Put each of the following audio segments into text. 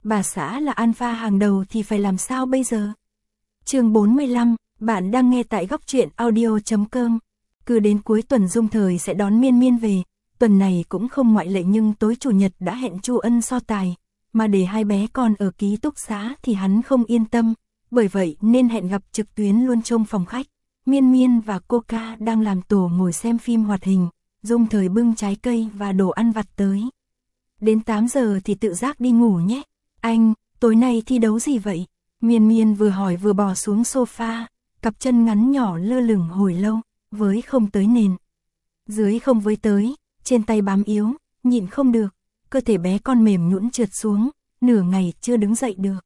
bà xã là alpha hàng đầu thì phải làm sao bây giờ? Chương 45, bạn đang nghe tại góc truyện audio.com. Cứ đến cuối tuần Dung Thời sẽ đón Miên Miên về, tuần này cũng không ngoại lệ, nhưng tối chủ nhật đã hẹn Chu Ân so tài, mà để hai bé con ở ký túc xá thì hắn không yên tâm, bởi vậy nên hẹn gặp trực tuyến luôn trong phòng khách. Miên Miên và Coca đang làm tổ ngồi xem phim hoạt hình, Dung Thời bưng trái cây và đồ ăn vặt tới. Đến 8 giờ thì tự giác đi ngủ nhé. Anh, tối nay thi đấu gì vậy? Miên Miên vừa hỏi vừa bò xuống sofa, cặp chân ngắn nhỏ lơ lửng hồi lâu, với không tới nền. Dưới không với tới, trên tay bám yếu, nhịn không được, cơ thể bé con mềm nhũn trượt xuống, nửa ngày chưa đứng dậy được.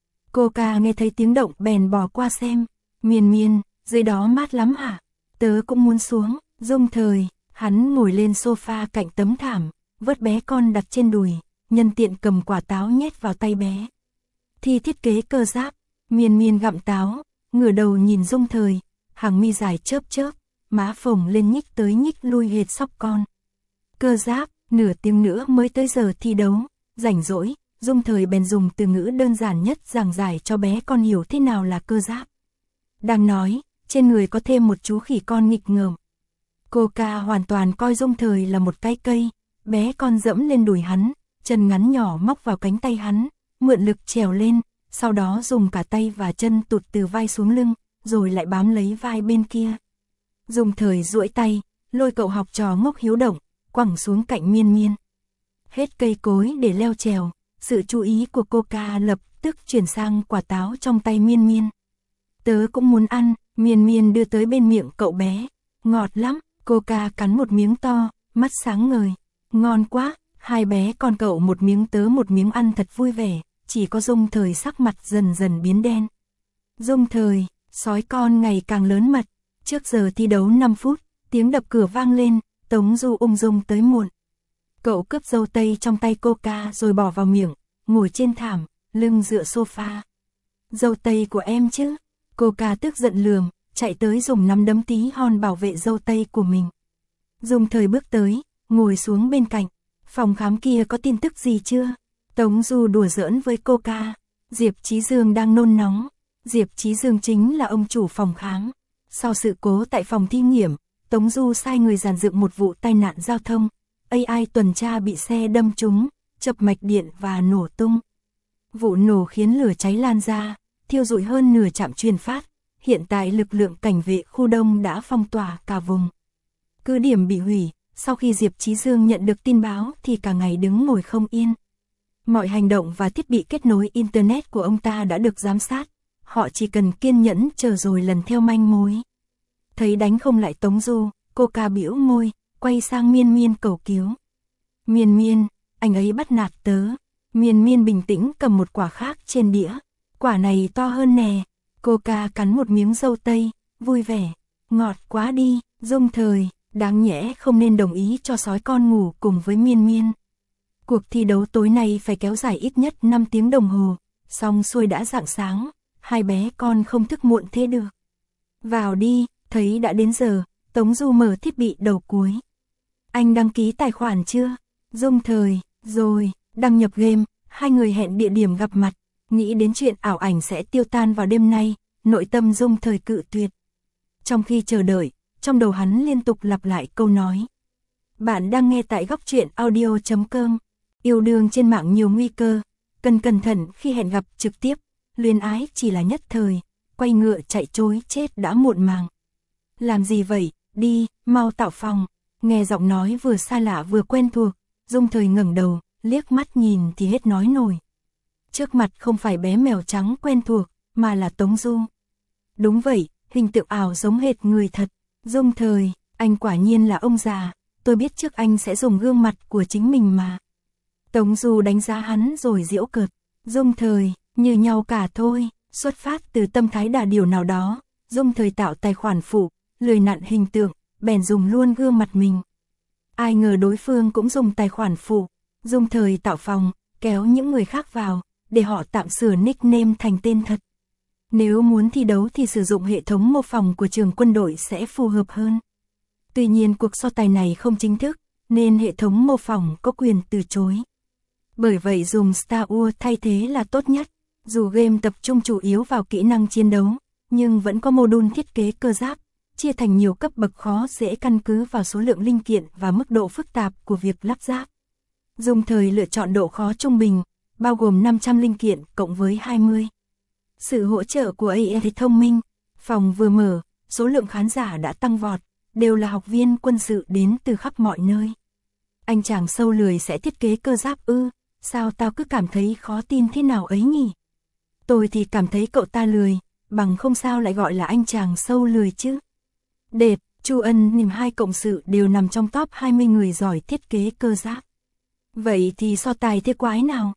Coca nghe thấy tiếng động bèn bò qua xem. Miên Miên, dưới đó mát lắm hả? Tớ cũng muốn xuống. Dung Thời, hắn ngồi lên sofa cạnh tấm thảm, vớt bé con đặt trên đùi, nhân tiện cầm quả táo nhét vào tay bé. Thi thiết kế cơ giáp. Miên Miên gặm táo, ngửa đầu nhìn Dung Thời, hàng mi dài chớp chớp, má phồng lên nhích tới nhích lui hệt sóc con. Cơ giáp, nửa tiếng nữa mới tới giờ thi đấu. Rảnh rỗi, Dung Thời bèn dùng từ ngữ đơn giản nhất giảng giải cho bé con hiểu thế nào là cơ giáp. Đang nói, trên người có thêm một chú khỉ con nghịch ngợm. Coca hoàn toàn coi Dung Thời là một cái cây, bé con dẫm lên đùi hắn, chân ngắn nhỏ móc vào cánh tay hắn, mượn lực trèo lên, sau đó dùng cả tay và chân tụt từ vai xuống lưng, rồi lại bám lấy vai bên kia. Dung Thời duỗi tay, lôi cậu học trò ngốc hiếu động, quẳng xuống cạnh Miên Miên. Hết cây cối để leo trèo, sự chú ý của Coca lập tức chuyển sang quả táo trong tay Miên Miên. Tớ cũng muốn ăn. Miên Miên đưa tới bên miệng cậu bé. Ngọt lắm. Coca cắn một miếng to, mắt sáng ngời. Ngon quá. Hai bé con cậu một miếng tớ một miếng ăn thật vui vẻ. Chỉ có Dung Thời sắc mặt dần dần biến đen. Dung Thời, sói con ngày càng lớn mật. Trước giờ thi đấu 5 phút, tiếng đập cửa vang lên, Tống Du ung dung tới muộn. Cậu cướp dâu tây trong tay Coca rồi bỏ vào miệng, ngồi trên thảm, lưng dựa sofa. Dâu tây của em chứ? Coca tức giận lườm, chạy tới dùng nắm đấm tí hon bảo vệ dâu tây của mình. Dung Thời bước tới, ngồi xuống bên cạnh. Phòng khám kia có tin tức gì chưa? Tống Du đùa giỡn với Coca. Diệp Chí Dương đang nôn nóng. Diệp Chí Dương chính là ông chủ phòng khám. Sau sự cố tại phòng thí nghiệm, Tống Du sai người dàn dựng một vụ tai nạn giao thông. AI tuần tra bị xe đâm trúng, chập mạch điện và nổ tung. Vụ nổ khiến lửa cháy lan ra, thiêu rụi hơn nửa trạm truyền phát. Hiện tại lực lượng cảnh vệ khu Đông đã phong tỏa cả vùng. Cứ điểm bị hủy, sau khi Diệp Chí Dương nhận được tin báo thì cả ngày đứng ngồi không yên. Mọi hành động và thiết bị kết nối Internet của ông ta đã được giám sát. Họ chỉ cần kiên nhẫn chờ rồi lần theo manh mối. Thấy đánh không lại Tống Du, Coca bĩu môi, quay sang Miên Miên cầu cứu. Miên Miên, anh ấy bắt nạt tớ. Miên Miên bình tĩnh cầm một quả khác trên đĩa. Quả này to hơn nè. Coca cắn một miếng dâu tây, vui vẻ. Ngọt quá đi. Dung Thời, đáng nhẽ không nên đồng ý cho sói con ngủ cùng với Miên Miên. Cuộc thi đấu tối nay phải kéo dài ít nhất 5 tiếng đồng hồ. Xong xuôi đã rạng sáng, hai bé con không thức muộn thế được. Vào đi, thấy đã đến giờ, Tống Du mở thiết bị đầu cuối. Anh đăng ký tài khoản chưa? Dung Thời, rồi, đăng nhập game, hai người hẹn địa điểm gặp mặt. Nghĩ đến chuyện ảo ảnh sẽ tiêu tan vào đêm nay, nội tâm Dung Thời cự tuyệt. Trong khi chờ đợi, trong đầu hắn liên tục lặp lại câu nói. Bạn đang nghe tại góc truyện audio.com. Yêu đương trên mạng nhiều nguy cơ, cần cẩn thận khi hẹn gặp trực tiếp. Luyến ái chỉ là nhất thời, quay ngựa chạy trối chết đã muộn màng. Làm gì vậy? Đi, mau tạo phòng. Nghe giọng nói vừa xa lạ vừa quen thuộc, Dung Thời ngẩng đầu, liếc mắt nhìn thì hết nói nổi. Trước mặt không phải bé mèo trắng quen thuộc, mà là Tống Du. Đúng vậy, hình tượng ảo giống hệt người thật. Dung Thời, anh quả nhiên là ông già, tôi biết trước anh sẽ dùng gương mặt của chính mình mà. Tống Du đánh giá hắn rồi giễu cợt. Dung Thời, như nhau cả thôi, xuất phát từ tâm thái đà điều nào đó, Dung Thời tạo tài khoản phụ, lười nặn hình tượng, bèn dùng luôn gương mặt mình. Ai ngờ đối phương cũng dùng tài khoản phụ, Dung Thời tạo phòng, kéo những người khác vào, để họ tạm sửa nickname thành tên thật. Nếu muốn thi đấu thì sử dụng hệ thống mô phỏng của trường quân đội sẽ phù hợp hơn. Tuy nhiên cuộc so tài này không chính thức, nên hệ thống mô phỏng có quyền từ chối. Bởi vậy dùng Star Wars thay thế là tốt nhất. Dù game tập trung chủ yếu vào kỹ năng chiến đấu, nhưng vẫn có module thiết kế cơ giáp, chia thành nhiều cấp bậc khó dễ căn cứ vào số lượng linh kiện và mức độ phức tạp của việc lắp ráp. Dung Thời lựa chọn độ khó trung bình, bao gồm 500 linh kiện cộng với 20. Sự hỗ trợ của AI thông minh, phòng vừa mở, số lượng khán giả đã tăng vọt, đều là học viên quân sự đến từ khắp mọi nơi. Anh chàng sâu lười sẽ thiết kế cơ giáp ư, sao tao cứ cảm thấy khó tin thế nào ấy nhỉ? Tôi thì cảm thấy cậu ta lười, bằng không sao lại gọi là anh chàng sâu lười chứ. Đệt, Chu Ân niềm 2 cộng sự đều nằm trong top 20 người giỏi thiết kế cơ giáp. Vậy thì so tài thế quái nào?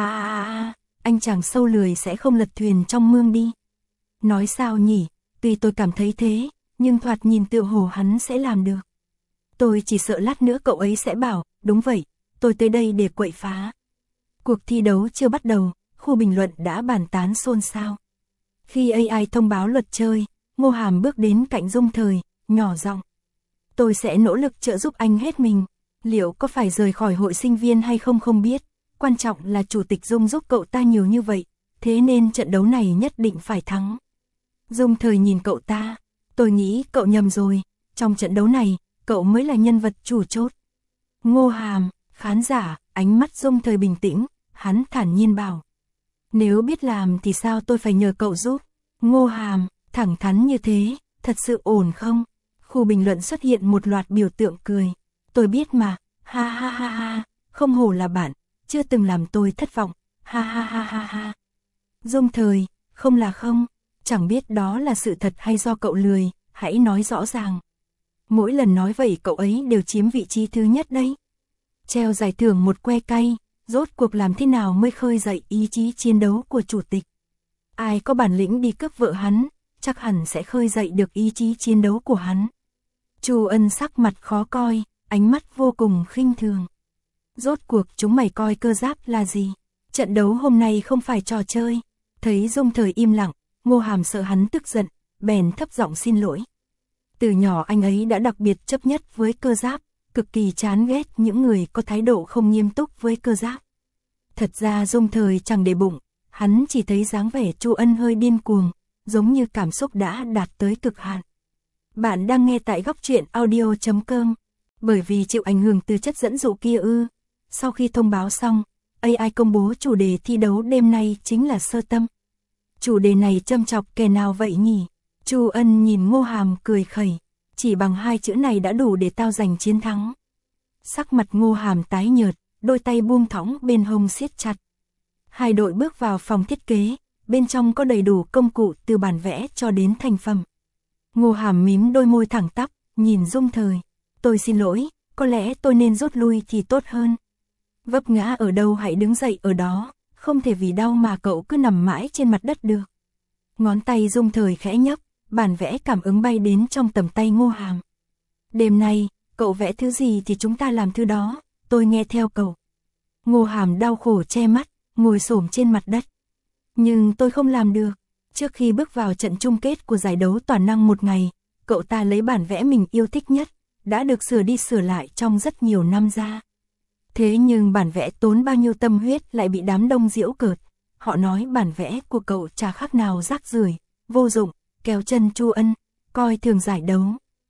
Anh chàng sâu lười sẽ không lật thuyền trong mương đi. Nói sao nhỉ, tuy tôi cảm thấy thế, nhưng thoạt nhìn tựa hồ hắn sẽ làm được. Tôi chỉ sợ lát nữa cậu ấy sẽ bảo, đúng vậy, tôi tới đây để quậy phá. Cuộc thi đấu chưa bắt đầu, khu bình luận đã bàn tán xôn xao. Khi AI thông báo luật chơi, Ngô Hàm bước đến cạnh Dung Thời, nhỏ giọng. Tôi sẽ nỗ lực trợ giúp anh hết mình. Liệu có phải rời khỏi hội sinh viên hay không không biết. Quan trọng là chủ tịch Dung giúp cậu ta nhiều như vậy, thế nên trận đấu này nhất định phải thắng. Dung Thời nhìn cậu ta. Tôi nghĩ cậu nhầm rồi, trong trận đấu này, cậu mới là nhân vật chủ chốt. Ngô Hàm, khán giả, ánh mắt Dung Thời bình tĩnh, hắn thản nhiên bảo. Nếu biết làm thì sao tôi phải nhờ cậu giúp. Ngô Hàm, thẳng thắn như thế, thật sự ổn không? Khu bình luận xuất hiện một loạt biểu tượng cười. Tôi biết mà, ha ha ha ha, không hổ là bạn, chưa từng làm tôi thất vọng, ha ha ha ha ha. Dung Thời, không là không, chẳng biết đó là sự thật hay do cậu lười, hãy nói rõ ràng. Mỗi lần nói vậy cậu ấy đều chiếm vị trí thứ nhất đấy. Treo giải thưởng một que cay, rốt cuộc làm thế nào mới khơi dậy ý chí chiến đấu của chủ tịch. Ai có bản lĩnh đi cướp vợ hắn, chắc hẳn sẽ khơi dậy được ý chí chiến đấu của hắn. Chu Ân sắc mặt khó coi, ánh mắt vô cùng khinh thường. Rốt cuộc chúng mày coi cơ giáp là gì? Trận đấu hôm nay không phải trò chơi. Thấy Dung Thời im lặng, Ngô Hàm sợ hắn tức giận, bèn thấp giọng xin lỗi. Từ nhỏ anh ấy đã đặc biệt chấp nhất với cơ giáp, cực kỳ chán ghét những người có thái độ không nghiêm túc với cơ giáp. Thật ra Dung Thời chẳng để bụng, hắn chỉ thấy dáng vẻ Chu Ân hơi điên cuồng, giống như cảm xúc đã đạt tới cực hạn. Bạn đang nghe tại góc truyện audio.com. Bởi vì chịu ảnh hưởng từ chất dẫn dụ kia ư. Sau khi thông báo xong, AI công bố chủ đề thi đấu đêm nay chính là sơ tâm. Chủ đề này châm chọc kẻ nào vậy nhỉ? Chu Ân nhìn Ngô Hàm cười khẩy. Chỉ bằng 2 chữ này đã đủ để tao giành chiến thắng. Sắc mặt Ngô Hàm tái nhợt, đôi tay buông thõng bên hông siết chặt. Hai đội bước vào phòng thiết kế, bên trong có đầy đủ công cụ từ bản vẽ cho đến thành phẩm. Ngô Hàm mím đôi môi thẳng tắp, nhìn Dung Thời. Tôi xin lỗi, có lẽ tôi nên rút lui thì tốt hơn. Vấp ngã ở đâu hãy đứng dậy ở đó, không thể vì đau mà cậu cứ nằm mãi trên mặt đất được. Ngón tay Dung Thời khẽ nhấp, bản vẽ cảm ứng bay đến trong tầm tay Ngô Hàm. Đêm nay, cậu vẽ thứ gì thì chúng ta làm thứ đó, tôi nghe theo cậu. Ngô Hàm đau khổ che mắt, ngồi xổm trên mặt đất. Nhưng tôi không làm được. Trước khi bước vào trận chung kết của giải đấu toàn năng một ngày, cậu ta lấy bản vẽ mình yêu thích nhất, đã được sửa đi sửa lại trong rất nhiều năm ra. Thế nhưng bản vẽ tốn bao nhiêu tâm huyết lại bị đám đông giễu cợt. Họ nói bản vẽ của cậu chả khác nào rác rưởi, vô dụng, kéo chân Chu Ân, coi thường giải đấu.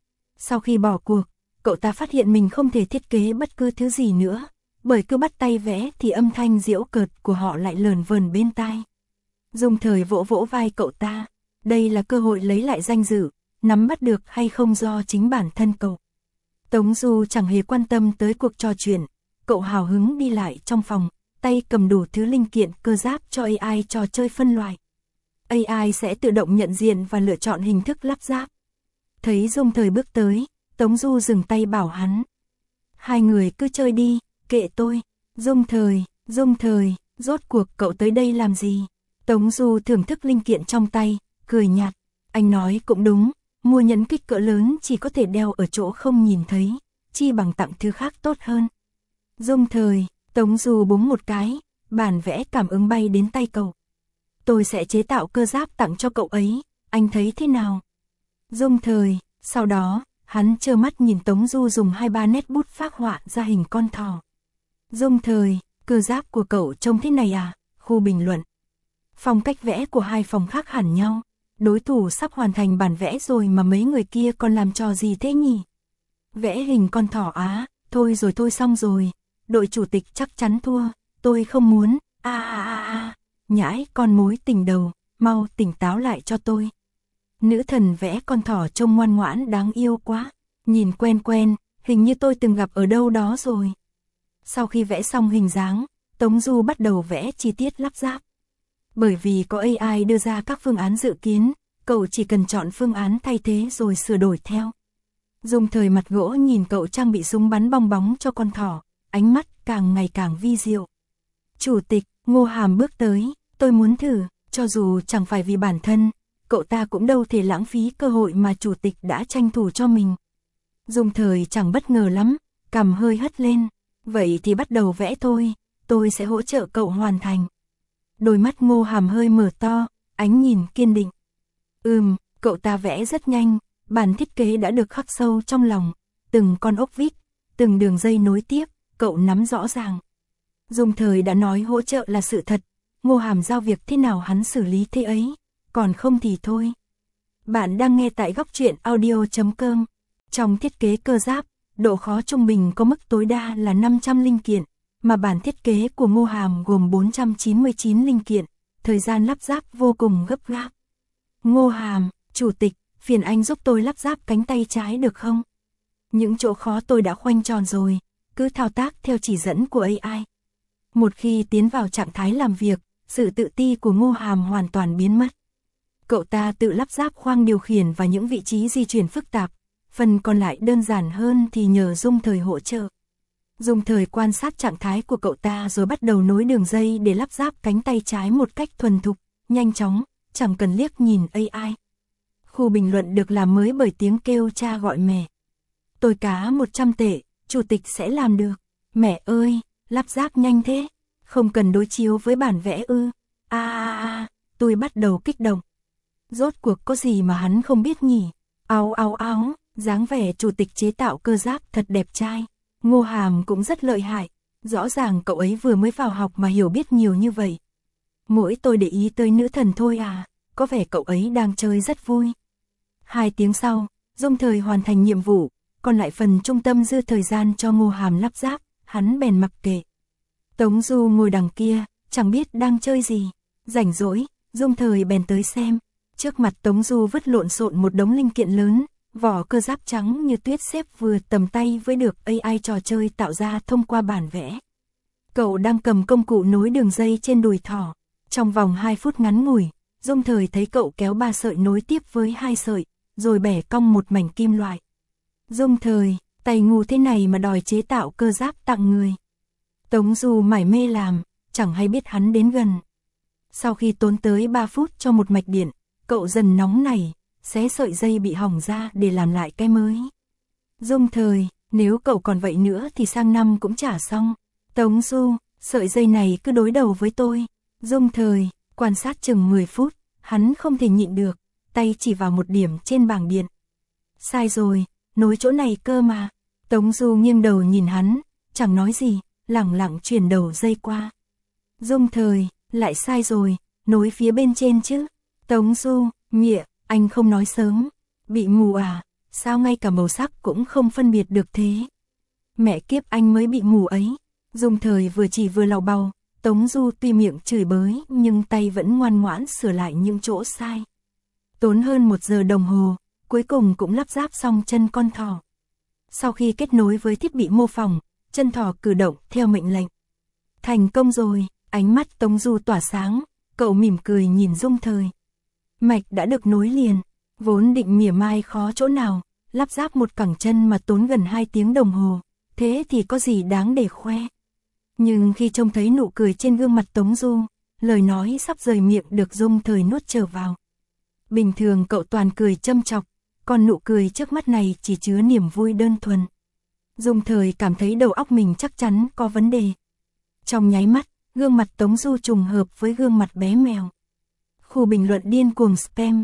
Sau khi bỏ cuộc, cậu ta phát hiện mình không thể thiết kế bất cứ thứ gì nữa, bởi cứ bắt tay vẽ thì âm thanh giễu cợt của họ lại lờn vờn bên tai. Dung Thời vỗ vỗ vai cậu ta, đây là cơ hội lấy lại danh dự, nắm bắt được hay không do chính bản thân cậu. Tống Du chẳng hề quan tâm tới cuộc trò chuyện, cậu hào hứng đi lại trong phòng, tay cầm đủ thứ linh kiện cơ giáp cho AI trò chơi phân loại. AI sẽ tự động nhận diện và lựa chọn hình thức lắp ráp. Thấy Dung Thời bước tới, Tống Du dừng tay bảo hắn. Hai người cứ chơi đi, kệ tôi. Dung Thời, rốt cuộc cậu tới đây làm gì? Tống Du thưởng thức linh kiện trong tay, cười nhạt. Anh nói cũng đúng, mua nhẫn kích cỡ lớn chỉ có thể đeo ở chỗ không nhìn thấy, chi bằng tặng thứ khác tốt hơn. Dung Thời, Tống Du búng một cái, bản vẽ cảm ứng bay đến tay cậu. Tôi sẽ chế tạo cơ giáp tặng cho cậu ấy, anh thấy thế nào? Dung Thời, sau đó, hắn trơ mắt nhìn Tống Du dùng 2-3 nét bút phác họa ra hình con thỏ. Dung Thời, cơ giáp của cậu trông thế này à? Khu bình luận. Phong cách vẽ của hai phòng khác hẳn nhau. Đối thủ sắp hoàn thành bản vẽ rồi mà mấy người kia còn làm trò gì thế nhỉ? Vẽ hình con thỏ á, thôi rồi thôi xong rồi. Đội chủ tịch chắc chắn thua, tôi không muốn. Nhãi con mối tình đầu, mau tỉnh táo lại cho tôi. Nữ thần vẽ con thỏ trông ngoan ngoãn đáng yêu quá. Nhìn quen quen, hình như tôi từng gặp ở đâu đó rồi. Sau khi vẽ xong hình dáng, Tống Du bắt đầu vẽ chi tiết lắp ráp. Bởi vì có AI đưa ra các phương án dự kiến, cậu chỉ cần chọn phương án thay thế rồi sửa đổi theo. Dung Thời mặt gỗ nhìn cậu trang bị súng bắn bong bóng cho con thỏ, ánh mắt càng ngày càng vi diệu. Chủ tịch, Ngô Hàm bước tới, tôi muốn thử, cho dù chẳng phải vì bản thân, cậu ta cũng đâu thể lãng phí cơ hội mà chủ tịch đã tranh thủ cho mình. Dung Thời chẳng bất ngờ lắm, cằm hơi hất lên, vậy thì bắt đầu vẽ thôi, tôi sẽ hỗ trợ cậu hoàn thành. Đôi mắt Ngô Hàm hơi mở to, ánh nhìn kiên định. Cậu ta vẽ rất nhanh, bản thiết kế đã được khắc sâu trong lòng, từng con ốc vít, từng đường dây nối tiếp, cậu nắm rõ ràng. Dung Thời đã nói hỗ trợ là sự thật, Ngô Hàm giao việc thế nào hắn xử lý thế ấy, còn không thì thôi. Bạn đang nghe tại góc truyện audio.com. Trong thiết kế cơ giáp, độ khó trung bình có mức tối đa là 500 linh kiện, mà bản thiết kế của Ngô Hàm gồm 499 linh kiện, thời gian lắp ráp vô cùng gấp gáp. Ngô Hàm, chủ tịch, phiền anh giúp tôi lắp ráp cánh tay trái được không? Những chỗ khó tôi đã khoanh tròn rồi, cứ thao tác theo chỉ dẫn của AI. Một khi tiến vào trạng thái làm việc, sự tự ti của Ngô Hàm hoàn toàn biến mất. Cậu ta tự lắp ráp khoang điều khiển và những vị trí di chuyển phức tạp, phần còn lại đơn giản hơn thì nhờ Dung Thời hỗ trợ. Dung Thời quan sát trạng thái của cậu ta rồi bắt đầu nối đường dây để lắp ráp cánh tay trái một cách thuần thục, nhanh chóng, chẳng cần liếc nhìn AI. Khu bình luận được làm mới bởi tiếng kêu cha gọi mẹ. Tôi cá 100 tệ, chủ tịch sẽ làm được. Mẹ ơi, lắp ráp nhanh thế, không cần đối chiếu với bản vẽ ư? Tôi bắt đầu kích động. Rốt cuộc có gì mà hắn không biết nhỉ? Áo, dáng vẻ chủ tịch chế tạo cơ giáp thật đẹp trai. Ngô Hàm cũng rất lợi hại, rõ ràng cậu ấy vừa mới vào học mà hiểu biết nhiều như vậy. Mỗi tôi để ý tới nữ thần thôi à, có vẻ cậu ấy đang chơi rất vui. 2 tiếng sau, Dung Thời hoàn thành nhiệm vụ, còn lại phần trung tâm dư thời gian cho Ngô Hàm lắp ráp, hắn bèn mặc kệ. Tống Du ngồi đằng kia, chẳng biết đang chơi gì, rảnh rỗi, Dung Thời bèn tới xem. Trước mặt Tống Du vứt lộn xộn một đống linh kiện lớn, vỏ cơ giáp trắng như tuyết xếp vừa tầm tay với được AI trò chơi tạo ra thông qua bản vẽ. Cậu đang cầm công cụ nối đường dây trên đùi thỏ. Trong vòng 2 phút ngắn ngủi, Dung Thời thấy cậu kéo 3 sợi nối tiếp với 2 sợi, rồi bẻ cong một mảnh kim loại. Dung Thời, tay ngu thế này mà đòi chế tạo cơ giáp tặng người. Tống Du mải mê làm, chẳng hay biết hắn đến gần. Sau khi tốn tới 3 phút cho một mạch điện, cậu dần nóng nảy, xé sợi dây bị hỏng ra để làm lại cái mới. Dung Thời, nếu cậu còn vậy nữa thì sang năm cũng chả xong. Tống Du, sợi dây này cứ đối đầu với tôi. Dung Thời, quan sát chừng 10 phút, hắn không thể nhịn được, tay chỉ vào một điểm trên bảng điện. Sai rồi, nối chỗ này cơ mà. Tống Du nghiêng đầu nhìn hắn, chẳng nói gì, lẳng lặng chuyển đầu dây qua. Dung Thời, lại sai rồi, nối phía bên trên chứ. Tống Du, mịa, anh không nói sớm. Bị mù à, sao ngay cả màu sắc cũng không phân biệt được thế. Mẹ kiếp, anh mới bị mù ấy. Dung Thời vừa chỉ vừa lầu bầu. Tống Du tuy miệng chửi bới nhưng tay vẫn ngoan ngoãn sửa lại những chỗ sai. Tốn hơn 1 giờ đồng hồ, cuối cùng cũng lắp ráp xong chân con thỏ. Sau khi kết nối với thiết bị mô phỏng, chân thỏ cử động theo mệnh lệnh. Thành công rồi, ánh mắt Tống Du tỏa sáng, cậu mỉm cười nhìn Dung Thời. Mạch đã được nối liền, vốn định mỉa mai khó chỗ nào, lắp ráp một cẳng chân mà tốn gần 2 tiếng đồng hồ, thế thì có gì đáng để khoe. Nhưng khi trông thấy nụ cười trên gương mặt Tống Du, lời nói sắp rời miệng được Dung Thời nuốt trở vào. Bình thường cậu toàn cười châm chọc, còn nụ cười trước mắt này chỉ chứa niềm vui đơn thuần. Dung Thời cảm thấy đầu óc mình chắc chắn có vấn đề. Trong nháy mắt, gương mặt Tống Du trùng hợp với gương mặt bé mèo. Khu bình luận điên cuồng spam.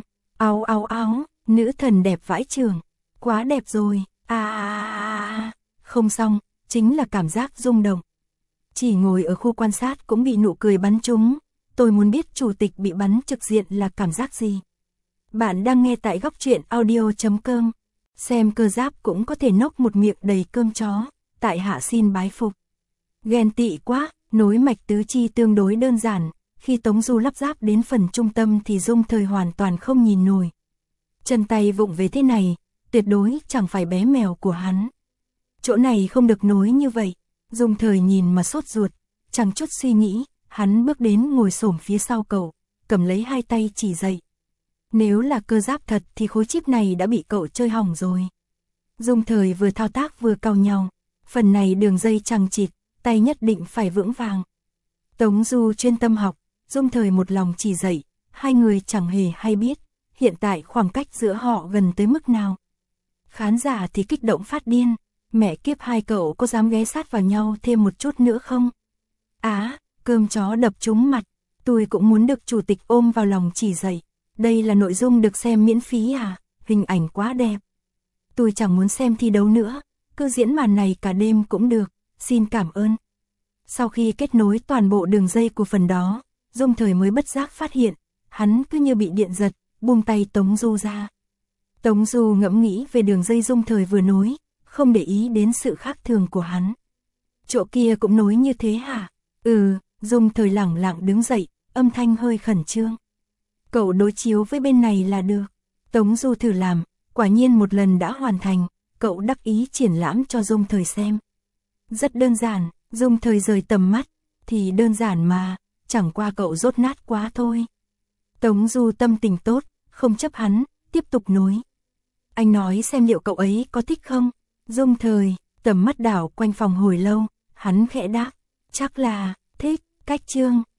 Áo, nữ thần đẹp vãi chưởng, quá đẹp rồi. Không xong, chính là cảm giác rung động. Chỉ ngồi ở khu quan sát cũng bị nụ cười bắn trúng. Tôi muốn biết chủ tịch bị bắn trực diện là cảm giác gì. Bạn đang nghe tại góc truyện audio.com. Xem cơ giáp cũng có thể nốc một miệng đầy cơm chó. Tại hạ xin bái phục. Ghen tị quá, nối mạch tứ chi tương đối đơn giản. Khi Tống Du lắp ráp đến phần trung tâm thì Dung Thời hoàn toàn không nhìn nổi. Chân tay vụng về thế này, tuyệt đối chẳng phải bé mèo của hắn. Chỗ này không được nối như vậy. Dung Thời nhìn mà sốt ruột, chẳng chút suy nghĩ, hắn bước đến ngồi xổm phía sau cậu, cầm lấy hai tay chỉ dậy. Nếu là cơ giáp thật thì khối chip này đã bị cậu chơi hỏng rồi. Dung Thời vừa thao tác vừa cau nhau, phần này đường dây chằng chịt, tay nhất định phải vững vàng. Tống Du chuyên tâm học, Dung Thời một lòng chỉ dạy, hai người chẳng hề hay biết, hiện tại khoảng cách giữa họ gần tới mức nào. Khán giả thì kích động phát điên, mẹ kiếp hai cậu có dám ghé sát vào nhau thêm một chút nữa không? Cơm chó đập trúng mặt, tôi cũng muốn được chủ tịch ôm vào lòng chỉ dạy. Đây là nội dung được xem miễn phí à, hình ảnh quá đẹp. Tôi chẳng muốn xem thi đấu nữa, cứ diễn màn này cả đêm cũng được, xin cảm ơn. Sau khi kết nối toàn bộ đường dây của phần đó, Dung Thời mới bất giác phát hiện, hắn cứ như bị điện giật, buông tay Tống Du ra. Tống Du ngẫm nghĩ về đường dây Dung Thời vừa nối, không để ý đến sự khác thường của hắn. Chỗ kia cũng nối như thế hả? Dung Thời lẳng lặng đứng dậy, âm thanh hơi khẩn trương. Cậu đối chiếu với bên này là được. Tống Du thử làm, quả nhiên một lần đã hoàn thành, cậu đắc ý triển lãm cho Dung Thời xem. Rất đơn giản, Dung Thời rời tầm mắt, thì đơn giản mà, chẳng qua cậu dốt nát quá thôi. Tống Du tâm tình tốt, không chấp hắn, tiếp tục nối. Anh nói xem liệu cậu ấy có thích không? Dung Thời, tầm mắt đảo quanh phòng hồi lâu, hắn khẽ đáp, chắc là, thích, cách chương.